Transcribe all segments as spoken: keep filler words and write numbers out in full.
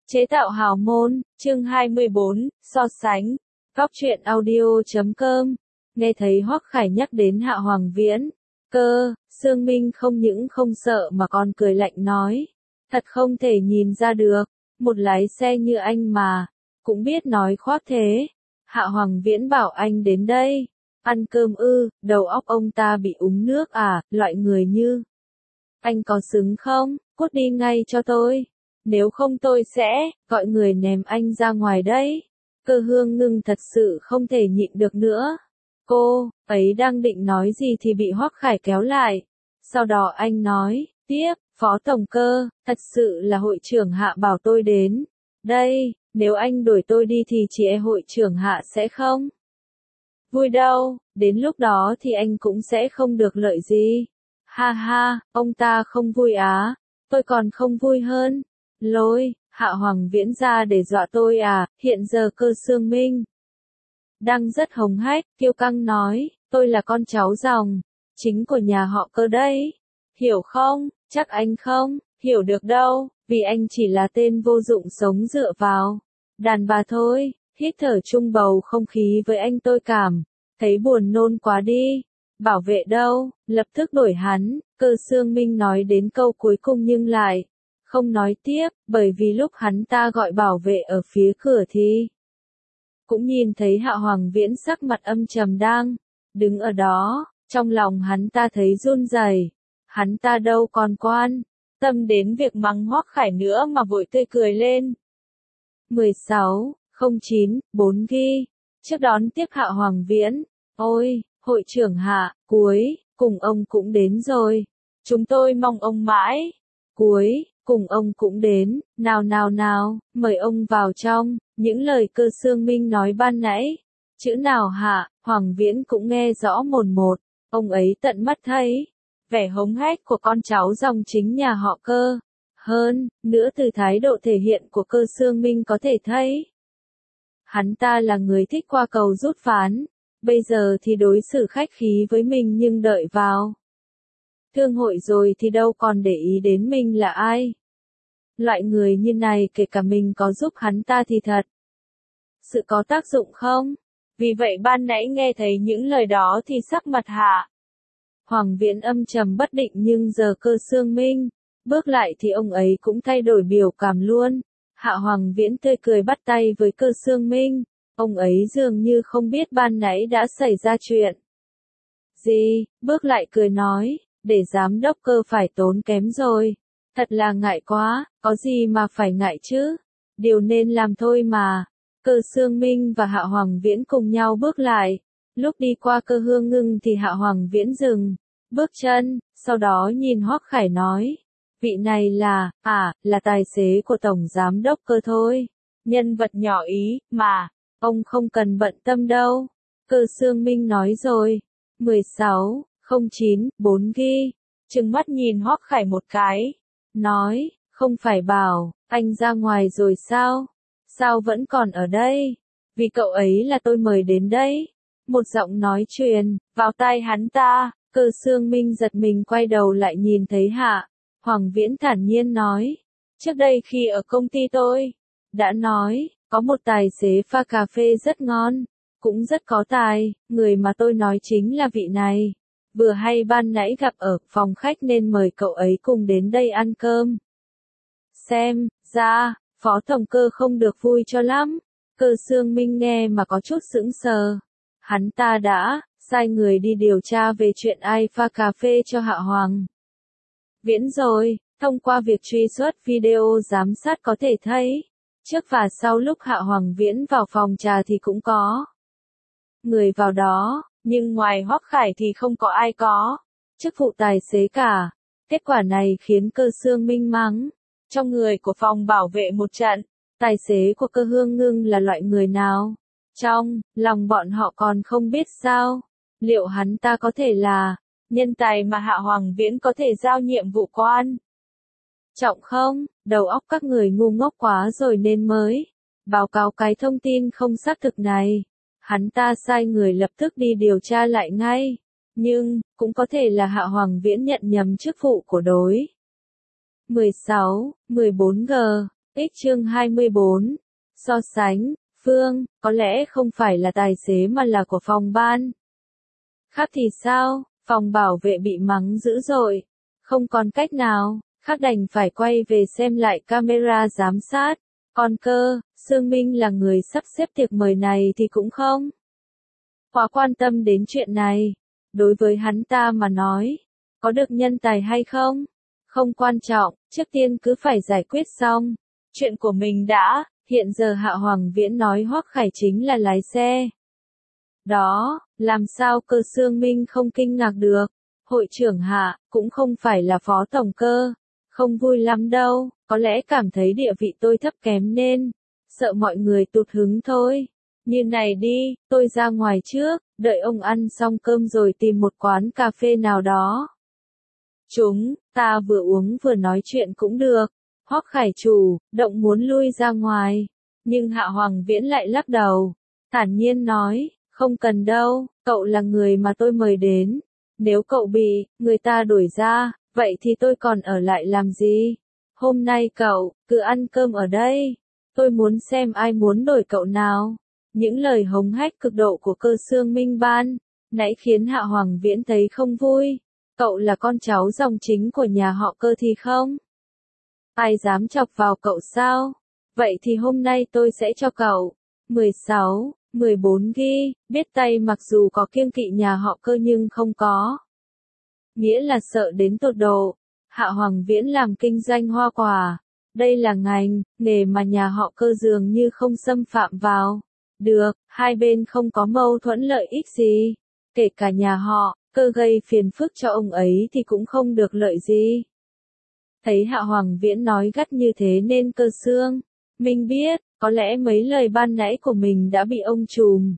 Chế tạo hào môn, chương hai mươi bốn, so sánh. Góc truyện audio chấm com. Nghe thấy Hoắc Khải nhắc đến Hạ Hoàng Viễn. Cơ, Sương Minh không những không sợ mà còn cười lạnh nói. Thật không thể nhìn ra được, một lái xe như anh mà, cũng biết nói khoác thế. Hạ Hoàng Viễn bảo anh đến đây. Ăn cơm ư, đầu óc ông ta bị úng nước à, loại người như. Anh có xứng không, cút đi ngay cho tôi. Nếu không tôi sẽ, gọi người ném anh ra ngoài đấy. Cơ Hương Ngưng thật sự không thể nhịn được nữa. Cô, ấy đang định nói gì thì bị Hoắc Khải kéo lại. Sau đó anh nói, tiếp, Phó Tổng Cơ, thật sự là hội trưởng Hạ bảo tôi đến. Đây, nếu anh đuổi tôi đi thì chỉ e hội trưởng Hạ sẽ không vui đâu, đến lúc đó thì anh cũng sẽ không được lợi gì. Ha ha, ông ta không vui á, tôi còn không vui hơn. Lôi, Hạ Hoàng Viễn ra để dọa tôi à, hiện giờ Cơ Sương Minh đang rất hống hách, kiêu căng nói, tôi là con cháu dòng chính của nhà họ Cơ đấy. Hiểu không? Chắc anh không hiểu được đâu, vì anh chỉ là tên vô dụng sống dựa vào đàn bà thôi. Hít thở chung bầu không khí với anh tôi cảm thấy buồn nôn quá đi. Bảo vệ đâu? Lập tức đổi hắn. Cơ Sương Minh nói đến câu cuối cùng nhưng lại không nói tiếp, bởi vì lúc hắn ta gọi bảo vệ ở phía cửa thì cũng nhìn thấy Hạ Hoàng Viễn sắc mặt âm trầm đang đứng ở đó. Trong lòng hắn ta thấy run rẩy. Hắn ta đâu còn quan tâm đến việc mắng Hoắc Khải nữa mà vội tươi cười lên. mười sáu, không chín, bốn ghi. Trước đón tiếp Hạ Hoàng Viễn. Ôi, hội trưởng Hạ, cuối cùng ông cũng đến rồi. Chúng tôi mong ông mãi. Cuối cùng ông cũng đến. Nào nào nào, mời ông vào trong. Những lời Cơ Sương Minh nói ban nãy. Chữ nào Hạ Hoàng Viễn cũng nghe rõ mồn một. Ông ấy tận mắt thấy vẻ hống hách của con cháu dòng chính nhà họ Cơ. Hơn nữa từ thái độ thể hiện của Cơ Sương Minh có thể thấy hắn ta là người thích qua cầu rút ván. Bây giờ thì đối xử khách khí với mình nhưng đợi vào thương hội rồi thì đâu còn để ý đến mình là ai. Loại người như này kể cả mình có giúp hắn ta thì thật sự có tác dụng không? Vì vậy ban nãy nghe thấy những lời đó thì sắc mặt Hạ Hoàng Viễn âm trầm bất định, nhưng giờ Cơ Sương Minh bước lại thì ông ấy cũng thay đổi biểu cảm luôn. Hạ Hoàng Viễn tươi cười bắt tay với Cơ Sương Minh. Ông ấy dường như không biết ban nãy đã xảy ra chuyện gì, bước lại cười nói, để giám đốc Cơ phải tốn kém rồi. Thật là ngại quá, có gì mà phải ngại chứ, điều nên làm thôi mà. Cơ Sương Minh và Hạ Hoàng Viễn cùng nhau bước lại. Lúc đi qua Cơ Hương Ngưng thì Hạ Hoàng Viễn dừng bước chân, sau đó nhìn Hoắc Khải nói, vị này là, à, là tài xế của Tổng Giám đốc Cơ thôi. Nhân vật nhỏ ý, mà, ông không cần bận tâm đâu. Cơ Sương Minh nói rồi. mười sáu, không chín, bốn ghi. Trừng mắt nhìn Hoắc Khải một cái. Nói, không phải bảo, anh ra ngoài rồi sao? Sao vẫn còn ở đây? Vì cậu ấy là tôi mời đến đây. Một giọng nói truyền vào tai hắn ta. Cơ Sương Minh giật mình quay đầu lại nhìn thấy Hạ Hoàng Viễn thản nhiên nói, trước đây khi ở công ty tôi đã nói, có một tài xế pha cà phê rất ngon, cũng rất có tài, người mà tôi nói chính là vị này. Vừa hay ban nãy gặp ở phòng khách nên mời cậu ấy cùng đến đây ăn cơm. Xem ra, Phó Tổng Cơ không được vui cho lắm. Cơ Sương Minh nghe mà có chút sững sờ. Hắn ta đã sai người đi điều tra về chuyện ai pha cà phê cho Hạ Hoàng Viễn rồi. Thông qua việc truy xuất video giám sát có thể thấy, trước và sau lúc Hạ Hoàng Viễn vào phòng trà thì cũng có người vào đó, nhưng ngoài Hoắc Khải thì không có ai có chức vụ tài xế cả. Kết quả này khiến Cơ Sương Minh mắng trong người của phòng bảo vệ một trận. Tài xế của Cơ Hương Ngưng là loại người nào? Trong lòng bọn họ còn không biết sao? Liệu hắn ta có thể là nhân tài mà Hạ Hoàng Viễn có thể giao nhiệm vụ quan trọng không? Đầu óc các người ngu ngốc quá rồi nên mới báo cáo cái thông tin không xác thực này. Hắn ta sai người lập tức đi điều tra lại ngay. Nhưng, cũng có thể là Hạ Hoàng Viễn nhận nhầm chức vụ của đối. mười sáu, mười bốn G X chương hai mươi bốn. So sánh, Phương, có lẽ không phải là tài xế mà là của phòng ban. Khác thì sao, phòng bảo vệ bị mắng dữ dội. Không còn cách nào, khác đành phải quay về xem lại camera giám sát. Còn cơ, Sương Minh là người sắp xếp tiệc mời này thì cũng không quá quan tâm đến chuyện này. Đối với hắn ta mà nói, có được nhân tài hay không, không quan trọng, trước tiên cứ phải giải quyết xong chuyện của mình đã. Hiện giờ Hạ Hoàng Viễn nói Hoắc Khải chính là lái xe. Đó, làm sao cơ Sương Minh không kinh ngạc được. Hội trưởng Hạ, cũng không phải là phó tổng cơ. Không vui lắm đâu, có lẽ cảm thấy địa vị tôi thấp kém nên sợ mọi người tụt hứng thôi. Như này đi, tôi ra ngoài trước, đợi ông ăn xong cơm rồi tìm một quán cà phê nào đó. Chúng ta vừa uống vừa nói chuyện cũng được. Hoắc Khải chủ động muốn lui ra ngoài, nhưng Hạ Hoàng Viễn lại lắc đầu, thản nhiên nói, không cần đâu, cậu là người mà tôi mời đến. Nếu cậu bị người ta đuổi ra, vậy thì tôi còn ở lại làm gì? Hôm nay cậu cứ ăn cơm ở đây. Tôi muốn xem ai muốn đổi cậu nào. Những lời hống hách cực độ của cơ Sương Minh ban nãy khiến Hạ Hoàng Viễn thấy không vui. Cậu là con cháu dòng chính của nhà họ Cơ thì không? Ai dám chọc vào cậu sao? Vậy thì hôm nay tôi sẽ cho cậu mười sáu, mười bốn ghi, biết tay mặc dù có kiêng kỵ nhà họ Cơ nhưng không có nghĩa là sợ đến tột độ. Hạ Hoàng Viễn làm kinh doanh hoa quả. Đây là ngành, nghề mà nhà họ Cơ dường như không xâm phạm vào. Được, hai bên không có mâu thuẫn lợi ích gì. Kể cả nhà họ Cơ gây phiền phức cho ông ấy thì cũng không được lợi gì. Thấy Hạ Hoàng Viễn nói gắt như thế nên cơ Sương Minh biết, có lẽ mấy lời ban nãy của mình đã bị ông trùm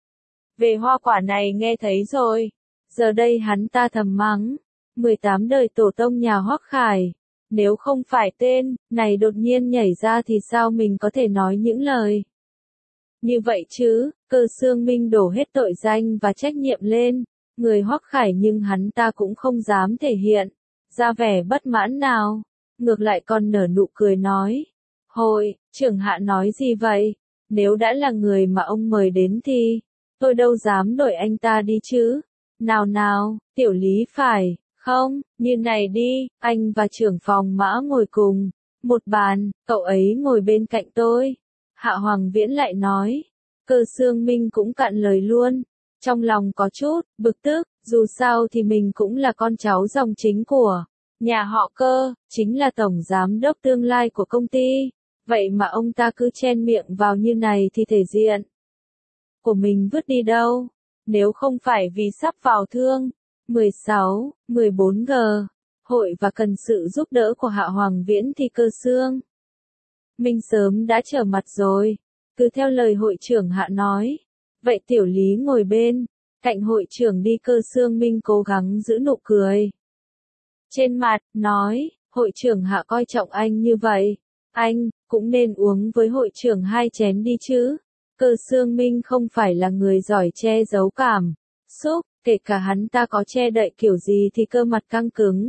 về hoa quả này nghe thấy rồi. Giờ đây hắn ta thầm mắng, mười tám đời tổ tông nhà Hoắc Khải. Nếu không phải tên này đột nhiên nhảy ra thì sao mình có thể nói những lời như vậy chứ? Cơ Sương Minh đổ hết tội danh và trách nhiệm lên người Hoắc Khải nhưng hắn ta cũng không dám thể hiện ra vẻ bất mãn nào, ngược lại còn nở nụ cười nói, hội trưởng Hạ nói gì vậy? Nếu đã là người mà ông mời đến thì tôi đâu dám đổi anh ta đi chứ. Nào nào, tiểu Lý phải không? Như này đi, anh và trưởng phòng Mã ngồi cùng một bàn, cậu ấy ngồi bên cạnh tôi. Hạ Hoàng Viễn lại nói. Cơ Sương Minh cũng cạn lời luôn. Trong lòng có chút bực tức, dù sao thì mình cũng là con cháu dòng chính của nhà họ Cơ, chính là tổng giám đốc tương lai của công ty. Vậy mà ông ta cứ chen miệng vào như này thì thể diện của mình vứt đi đâu? Nếu không phải vì sắp vào thương mười sáu, mười bốn G, hội và cần sự giúp đỡ của Hạ Hoàng Viễn thì Cơ Sương Minh sớm đã trở mặt rồi. Cứ theo lời hội trưởng Hạ nói. Vậy tiểu Lý ngồi bên cạnh hội trưởng đi. Cơ Sương Minh cố gắng giữ nụ cười trên mặt, nói, hội trưởng Hạ coi trọng anh như vậy, anh cũng nên uống với hội trưởng hai chén đi chứ. Cơ Sương Minh không phải là người giỏi che giấu cảm xúc, kể cả hắn ta có che đậy kiểu gì thì cơ mặt căng cứng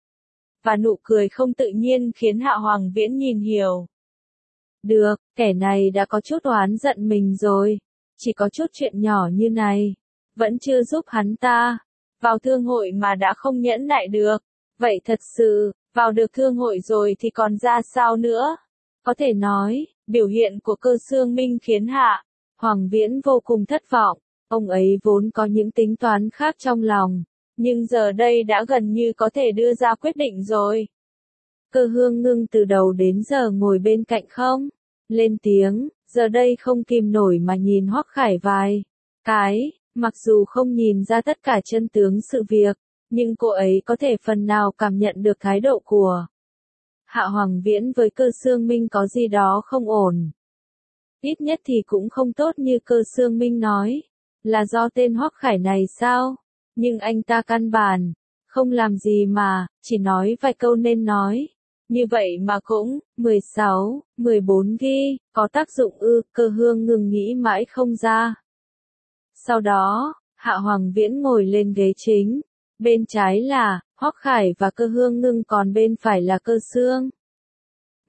và nụ cười không tự nhiên khiến Hạ Hoàng Viễn nhìn hiểu được, kẻ này đã có chút oán giận mình rồi. Chỉ có chút chuyện nhỏ như này vẫn chưa giúp hắn ta vào thương hội mà đã không nhẫn nại được. Vậy thật sự vào được thương hội rồi thì còn ra sao nữa? Có thể nói, biểu hiện của Cơ Sương Minh khiến Hạ Hoàng Viễn vô cùng thất vọng. Ông ấy vốn có những tính toán khác trong lòng, nhưng giờ đây đã gần như có thể đưa ra quyết định rồi. Cơ Hương Ngưng từ đầu đến giờ ngồi bên cạnh không lên tiếng, giờ đây không kìm nổi mà nhìn Hoắc Khải vài cái, mặc dù không nhìn ra tất cả chân tướng sự việc, nhưng cô ấy có thể phần nào cảm nhận được thái độ của Hạ Hoàng Viễn với Cơ Sương Minh có gì đó không ổn. Ít nhất thì cũng không tốt như Cơ Sương Minh nói, là do tên Hoắc Khải này sao? Nhưng anh ta căn bản không làm gì mà, chỉ nói vài câu nên nói. Như vậy mà cũng, mười sáu, mười bốn ghi, có tác dụng ư? Cơ Hương Ngừng nghĩ mãi không ra. Sau đó, Hạ Hoàng Viễn ngồi lên ghế chính. Bên trái là Hoắc Khải và Cơ Hương Ngưng, còn bên phải là Cơ Sương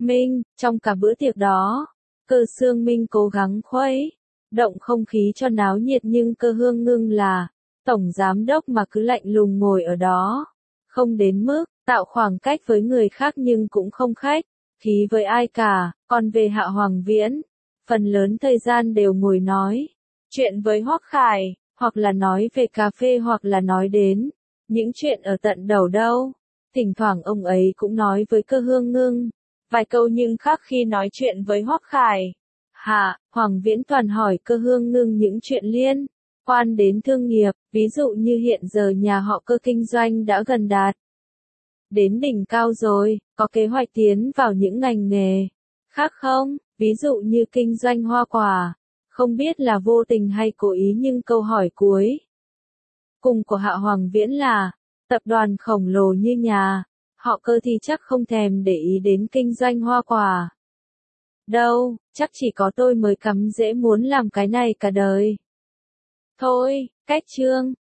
Minh, trong cả bữa tiệc đó, Cơ Sương Minh cố gắng khuấy động không khí cho náo nhiệt nhưng Cơ Hương Ngưng là tổng giám đốc mà cứ lạnh lùng ngồi ở đó, không đến mức tạo khoảng cách với người khác nhưng cũng không khách khí với ai cả. Còn về Hạ Hoàng Viễn, phần lớn thời gian đều ngồi nói chuyện với Hoắc Khải, hoặc là nói về cà phê hoặc là nói đến những chuyện ở tận đầu đâu. Thỉnh thoảng ông ấy cũng nói với Cơ Hương Ngưng vài câu nhưng khác khi nói chuyện với Hoắc Khải. Hạ Hoàng Viễn toàn hỏi Cơ Hương Ngưng những chuyện liên quan đến thương nghiệp, ví dụ như hiện giờ nhà họ Cơ kinh doanh đã gần đạt đến đỉnh cao rồi, có kế hoạch tiến vào những ngành nghề khác không, ví dụ như kinh doanh hoa quả. Không biết là vô tình hay cố ý nhưng câu hỏi cuối cùng của Hạ Hoàng Viễn là, tập đoàn khổng lồ như nhà họ Cơ thì chắc không thèm để ý đến kinh doanh hoa quả đâu, chắc chỉ có tôi mới cắm rễ muốn làm cái này cả đời thôi. Kết chương.